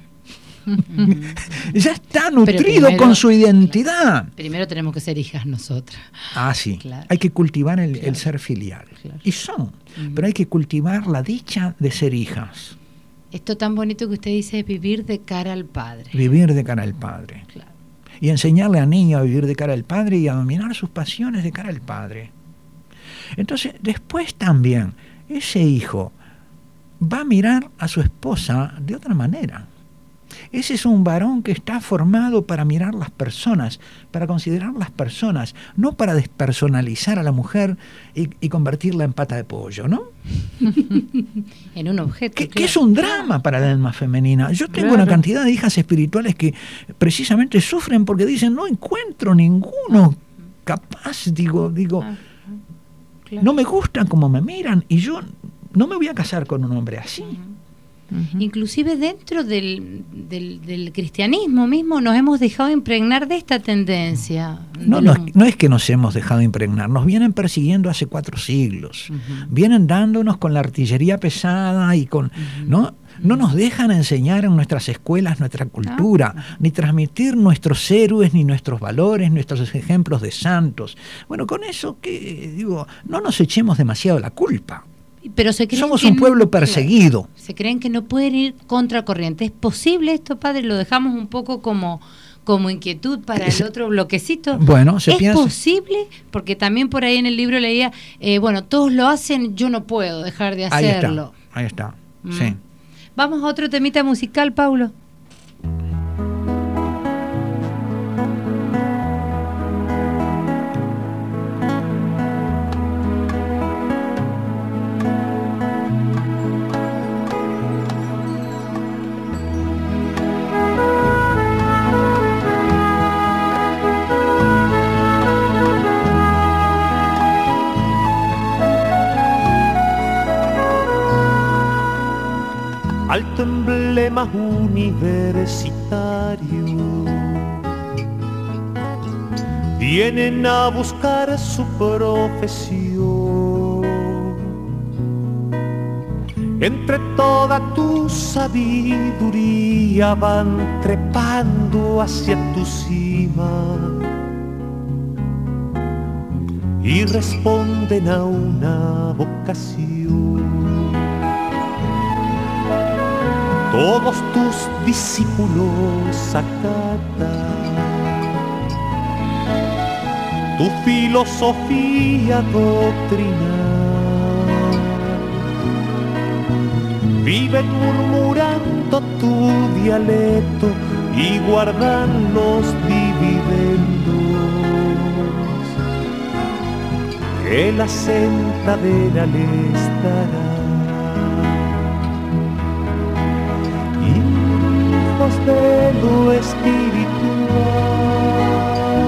Ya está nutrido con su identidad. Primero tenemos que ser hijas nosotras. Ah, sí. Claro. Hay que cultivar el ser filial. Claro. Y son. Pero hay que cultivar la dicha de ser hijas. Esto tan bonito que usted dice es vivir de cara al Padre. Vivir de cara al Padre. Claro. Y enseñarle al niño a vivir de cara al Padre y a dominar sus pasiones de cara al Padre. Entonces, después también, ese hijo va a mirar a su esposa de otra manera. Ese es un varón que está formado para mirar las personas, para considerar las personas, no para despersonalizar a la mujer y convertirla en pata de pollo, ¿no? En un objeto. Que es un drama para el alma femenina. Yo tengo una cantidad de hijas espirituales que precisamente sufren porque dicen, no encuentro ninguno capaz, digo, no me gustan como me miran y yo no me voy a casar con un hombre así. Inclusive dentro del cristianismo mismo nos hemos dejado impregnar de esta tendencia. No es que nos hemos dejado impregnar, nos vienen persiguiendo hace 4 siglos. Vienen dándonos con la artillería pesada y con... ¿no? No nos dejan enseñar en nuestras escuelas nuestra cultura, ni transmitir nuestros héroes, ni nuestros valores, nuestros ejemplos de santos. Bueno, con eso, no nos echemos demasiado la culpa. Pero somos un pueblo perseguido. Se creen que no pueden ir contracorriente. ¿Es posible esto, padre? Lo dejamos un poco como inquietud para el otro bloquecito. Bueno, ¿Es posible? Porque también por ahí en el libro leía, todos lo hacen, yo no puedo dejar de hacerlo. Ahí está. Sí. Vamos a otro temita musical, Paulo. Alto emblema universitario, vienen a buscar su profesión. Entre toda tu sabiduría van trepando hacia tu cima y responden a una vocación. Todos tus discípulos acatan tu filosofía doctrinal, viven murmurando tu dialecto y guardan los dividendos que la sentadera les dará. De lo espiritual,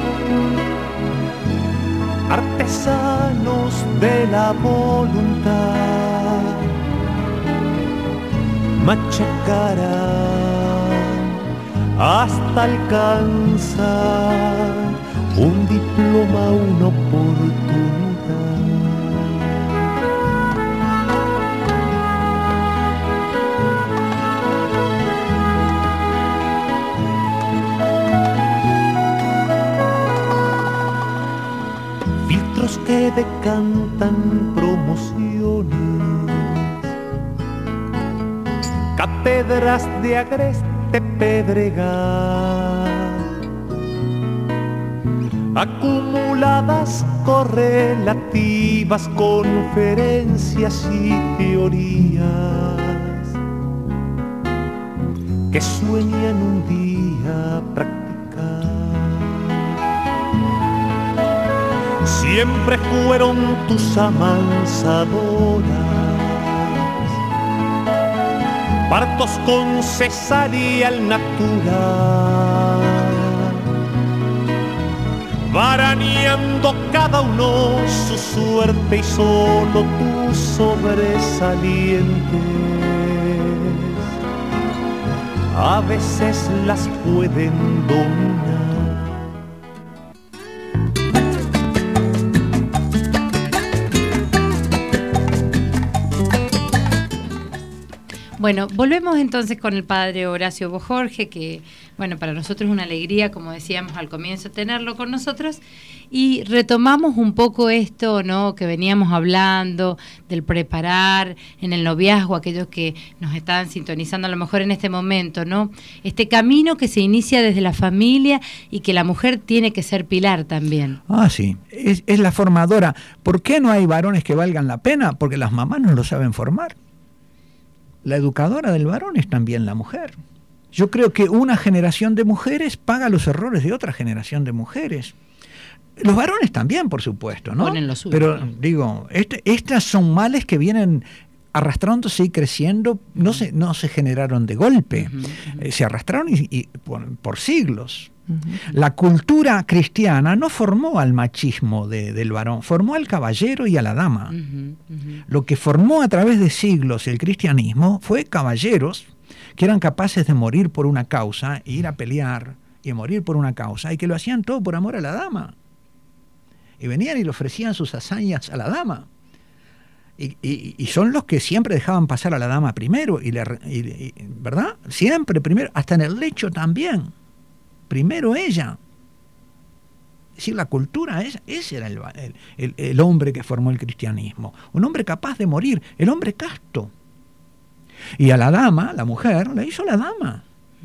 artesanos de la voluntad, machacarán hasta alcanzar un diploma, una oportunidad. Que decantan promociones, cátedras de agreste pedregal, acumuladas correlativas, conferencias y teorías que sueñan un día practicar. Siempre fueron tus amansadoras, partos con cesárea al natural, varaneando cada uno su suerte y solo tus sobresalientes a veces las pueden dominar. Bueno, volvemos entonces con el padre Horacio Bojorge, que, bueno, para nosotros es una alegría, como decíamos al comienzo, tenerlo con nosotros, y retomamos un poco esto, ¿no?, que veníamos hablando del preparar en el noviazgo, aquellos que nos están sintonizando a lo mejor en este momento, ¿no?, este camino que se inicia desde la familia y que la mujer tiene que ser pilar también. Ah, sí, es la formadora. ¿Por qué no hay varones que valgan la pena? Porque las mamás no lo saben formar. La educadora del varón es también la mujer. Yo creo que una generación de mujeres paga los errores de otra generación de mujeres. Los varones también, por supuesto, ¿no? Ponen lo suyo. Pero digo, estas son males que vienen arrastrándose y creciendo, no se generaron de golpe, se arrastraron y por siglos. La cultura cristiana no formó al machismo del varón, formó al caballero y a la dama. Lo que formó a través de siglos el cristianismo fue caballeros que eran capaces de morir por una causa, ir a pelear y morir por una causa, y que lo hacían todo por amor a la dama. Y venían y le ofrecían sus hazañas a la dama. Y son los que siempre dejaban pasar a la dama primero, ¿verdad? Siempre primero, hasta en el lecho también. Primero ella. Es decir, la cultura, ese era el hombre que formó el cristianismo. Un hombre capaz de morir, el hombre casto. Y a la dama, la mujer, la hizo la dama.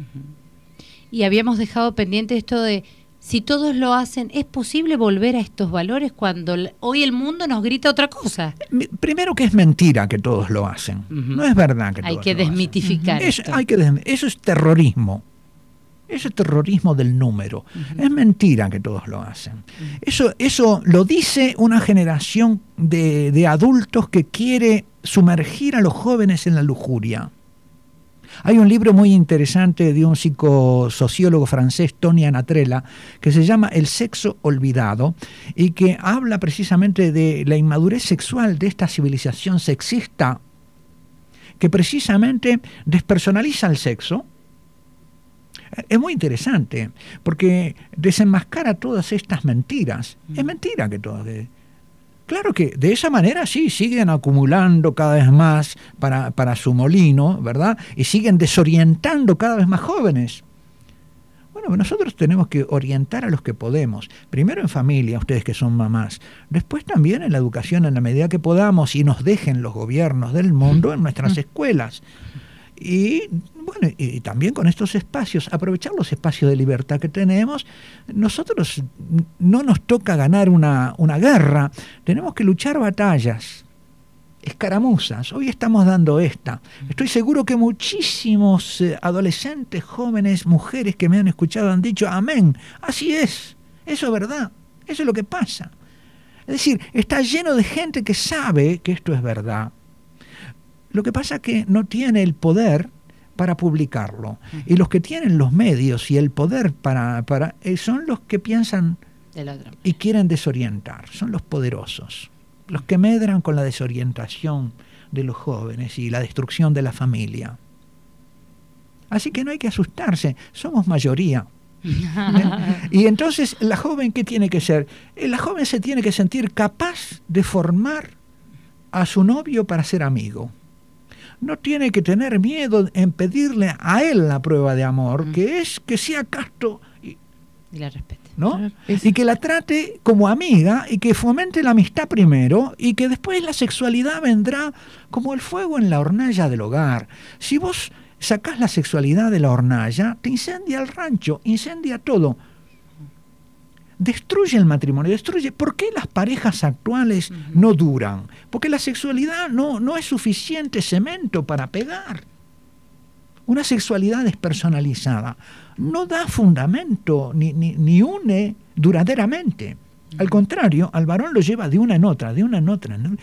Y habíamos dejado pendiente esto de, si todos lo hacen, ¿es posible volver a estos valores cuando hoy el mundo nos grita otra cosa? Primero que es mentira que todos lo hacen. No es verdad que todos lo hacen. Hay que desmitificar esto. Eso es terrorismo. Eso es terrorismo del número. Es mentira que todos lo hacen. Eso lo dice una generación de adultos que quiere sumergir a los jóvenes en la lujuria. Hay un libro muy interesante de un psicosociólogo francés, Tony Anatrella, que se llama El sexo olvidado, y que habla precisamente de la inmadurez sexual de esta civilización sexista, que precisamente despersonaliza el sexo. Es muy interesante, porque desenmascara todas estas mentiras. Es mentira que todas... Claro que de esa manera sí, siguen acumulando cada vez más para su molino, ¿verdad? Y siguen desorientando cada vez más jóvenes. Bueno, nosotros tenemos que orientar a los que podemos. Primero en familia, ustedes que son mamás. Después también en la educación, en la medida que podamos, y nos dejen los gobiernos del mundo en nuestras escuelas. Y bueno, y también con estos espacios, aprovechar los espacios de libertad que tenemos. Nosotros no nos toca ganar una guerra, tenemos que luchar batallas, escaramuzas. Hoy estamos dando esta. Estoy seguro que muchísimos adolescentes, jóvenes, mujeres que me han escuchado han dicho, amén, así es, eso es verdad, eso es lo que pasa. Es decir, está lleno de gente que sabe que esto es verdad. Lo que pasa es que no tiene el poder para publicarlo. Y los que tienen los medios y el poder son los que piensan y quieren desorientar. Son los poderosos. Los que medran con la desorientación de los jóvenes y la destrucción de la familia. Así que no hay que asustarse. Somos mayoría. Y entonces, ¿la joven qué tiene que ser? La joven se tiene que sentir capaz de formar a su novio para ser amigo. No tiene que tener miedo en pedirle a él la prueba de amor, que es que sea casto y la respete, ¿no? Y que la trate como amiga y que fomente la amistad primero y que después la sexualidad vendrá como el fuego en la hornalla del hogar. Si vos sacás la sexualidad de la hornalla, te incendia el rancho, incendia todo. Destruye el matrimonio, destruye. ¿Por qué las parejas actuales no duran? Porque la sexualidad no es suficiente cemento para pegar. Una sexualidad despersonalizada no da fundamento ni une duraderamente. Al contrario, al varón lo lleva de una en otra, de una en otra. ¿No?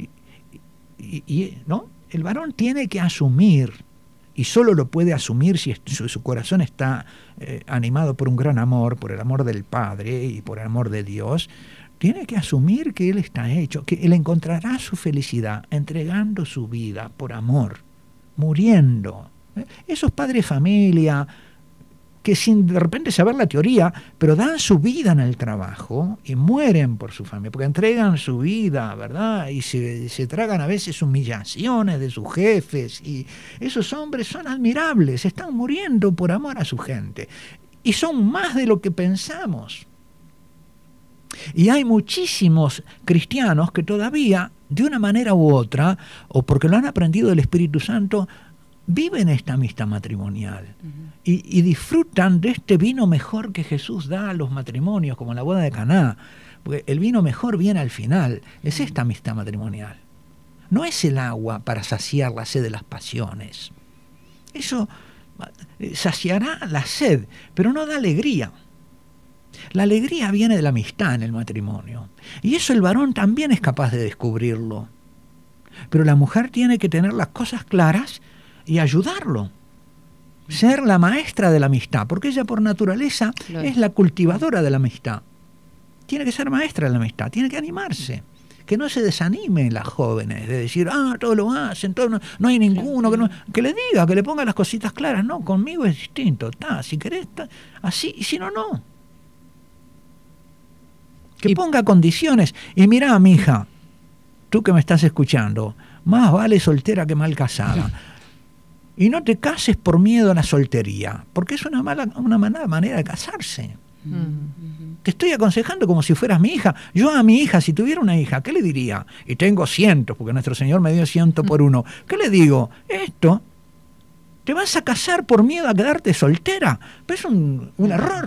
¿No? El varón tiene que asumir, y solo lo puede asumir si su corazón está animado por un gran amor, por el amor del Padre y por el amor de Dios. Tiene que asumir que él está hecho, que él encontrará su felicidad entregando su vida por amor, muriendo. Esos padres de familia que sin de repente saber la teoría, pero dan su vida en el trabajo y mueren por su familia, porque entregan su vida, ¿verdad? Y se tragan a veces humillaciones de sus jefes, y esos hombres son admirables, están muriendo por amor a su gente, y son más de lo que pensamos. Y hay muchísimos cristianos que todavía, de una manera u otra, o porque lo han aprendido del Espíritu Santo, viven esta amistad matrimonial y disfrutan de este vino mejor que Jesús da a los matrimonios, como la boda de Caná, porque el vino mejor viene al final. Es esta amistad matrimonial, no es el agua para saciar la sed de las pasiones. Eso saciará la sed, pero no da alegría. La alegría viene de la amistad en el matrimonio. Y eso el varón también es capaz de descubrirlo. Pero la mujer tiene que tener las cosas claras y ayudarlo. Ser la maestra de la amistad, porque ella por naturaleza es la cultivadora de la amistad. Tiene que ser maestra de la amistad, tiene que animarse. Que no se desanimen las jóvenes de decir, todos lo hacen, todo, no hay ninguno, que le diga, que le ponga las cositas claras. No, conmigo es distinto, si querés, así, y si no, no. Que ponga condiciones. Y mirá, mija, tú que me estás escuchando, más vale soltera que mal casada. Y no te cases por miedo a la soltería, porque es una mala manera de casarse. Te estoy aconsejando como si fueras mi hija. Yo a mi hija, si tuviera una hija, ¿qué le diría? Y tengo cientos, porque nuestro Señor me dio 100 por uno. ¿Qué le digo? Esto, ¿te vas a casar por miedo a quedarte soltera? Pero es un error.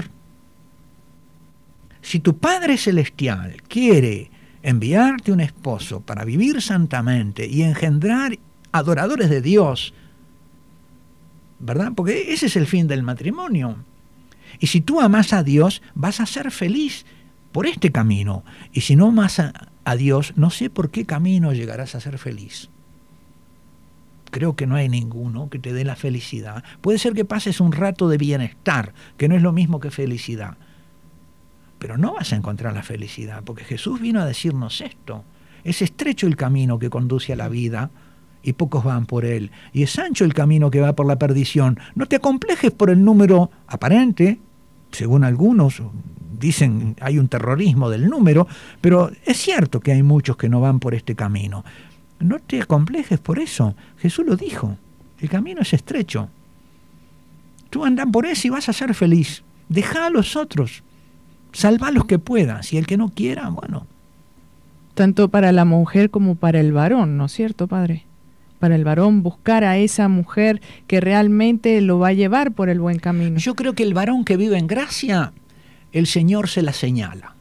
Si tu Padre Celestial quiere enviarte un esposo para vivir santamente y engendrar adoradores de Dios, ¿verdad? Porque ese es el fin del matrimonio. Y si tú amas a Dios, vas a ser feliz por este camino. Y si no amas a Dios, no sé por qué camino llegarás a ser feliz. Creo que no hay ninguno que te dé la felicidad. Puede ser que pases un rato de bienestar, que no es lo mismo que felicidad. Pero no vas a encontrar la felicidad, porque Jesús vino a decirnos esto. Es estrecho el camino que conduce a la vida, y pocos van por él. Y es ancho el camino que va por la perdición. No te acomplejes por el número aparente, según algunos dicen hay un terrorismo del número, pero es cierto que hay muchos que no van por este camino. No te acomplejes por eso. Jesús lo dijo. El camino es estrecho. Tú andás por ese y vas a ser feliz. Deja a los otros. Salva a los que puedas. Y el que no quiera, bueno. Tanto para la mujer como para el varón, ¿no es cierto, padre? Para el varón buscar a esa mujer que realmente lo va a llevar por el buen camino. Yo creo que el varón que vive en gracia, el Señor se la señala.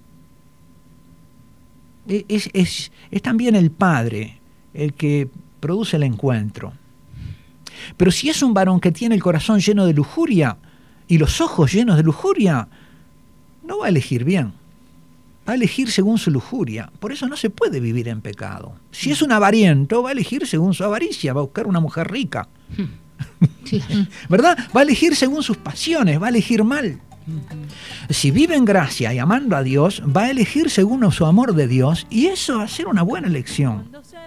Es también el Padre el que produce el encuentro. Pero si es un varón que tiene el corazón lleno de lujuria y los ojos llenos de lujuria, no va a elegir bien. Va a elegir según su lujuria. Por eso no se puede vivir en pecado. Si es un avariento, va a elegir según su avaricia, va a buscar una mujer rica. ¿Verdad? Va a elegir según sus pasiones, va a elegir mal. Si vive en gracia y amando a Dios, va a elegir según su amor de Dios, y eso va a ser una buena elección.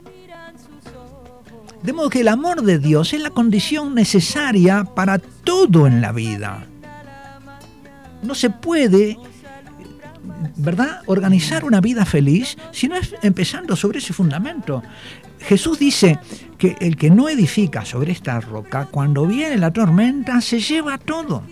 De modo que el amor de Dios es la condición necesaria para todo en la vida. No se puede, ¿verdad?, organizar una vida feliz si no es empezando sobre ese fundamento. Jesús dice que el que no edifica sobre esta roca, cuando viene la tormenta, se lleva todo.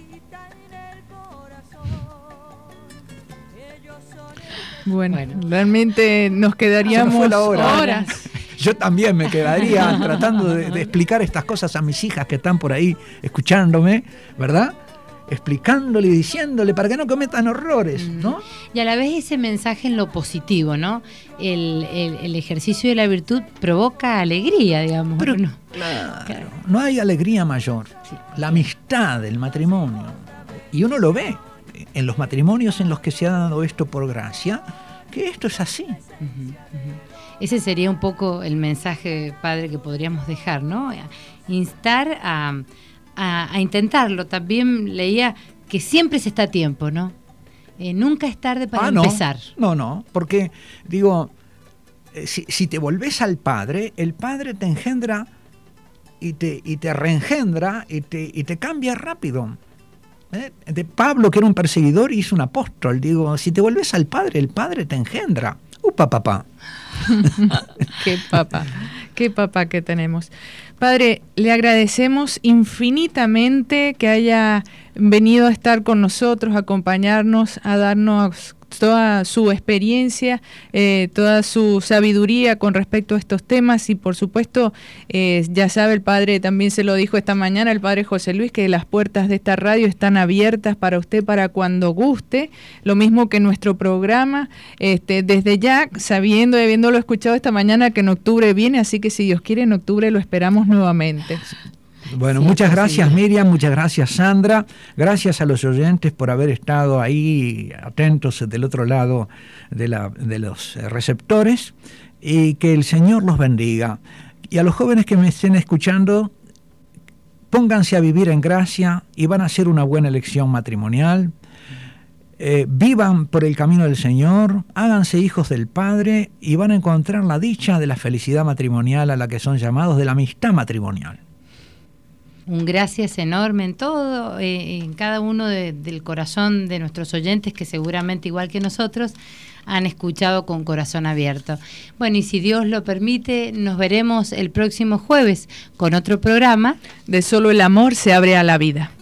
Bueno, realmente nos quedaríamos horas. Yo también me quedaría tratando de explicar estas cosas a mis hijas que están por ahí escuchándome, ¿verdad? Explicándole y diciéndole para que no cometan horrores, ¿no? Y a la vez ese mensaje en lo positivo, ¿no? El ejercicio de la virtud provoca alegría, digamos. Pero, ¿no? Claro, no hay alegría mayor. Sí. La amistad, el matrimonio. Y uno lo ve en los matrimonios en los que se ha dado esto por gracia, que esto es así. Ese sería un poco el mensaje, padre, que podríamos dejar, ¿no? Instar a intentarlo. También leía que siempre se está a tiempo, ¿no? Nunca es tarde para empezar. No, porque digo, si te volvés al Padre, el Padre te engendra y te reengendra y te cambia rápido. De Pablo, que era un perseguidor, hizo un apóstol. Digo, si te volvés al Padre, el Padre te engendra. Papá. Qué papá que tenemos. Padre, le agradecemos infinitamente que haya venido a estar con nosotros, a acompañarnos, a darnos toda su experiencia, toda su sabiduría con respecto a estos temas, y por supuesto, ya sabe, el padre también se lo dijo esta mañana, el padre José Luis, que las puertas de esta radio están abiertas para usted para cuando guste, lo mismo que nuestro programa, desde ya, sabiendo y habiéndolo escuchado esta mañana que en octubre viene, así que si Dios quiere en octubre lo esperamos nuevamente. Bueno, Sí, muchas es gracias posible. Miriam, muchas gracias Sandra, gracias a los oyentes por haber estado ahí atentos del otro lado de los receptores, y que el Señor los bendiga. Y a los jóvenes que me estén escuchando, pónganse a vivir en gracia y van a hacer una buena elección matrimonial. Vivan por el camino del Señor, háganse hijos del Padre y van a encontrar la dicha de la felicidad matrimonial a la que son llamados, de la amistad matrimonial. Un gracias enorme en todo, en cada uno del corazón de nuestros oyentes, que seguramente igual que nosotros han escuchado con corazón abierto. Bueno, y si Dios lo permite, nos veremos el próximo jueves con otro programa De solo el amor se abre a la vida.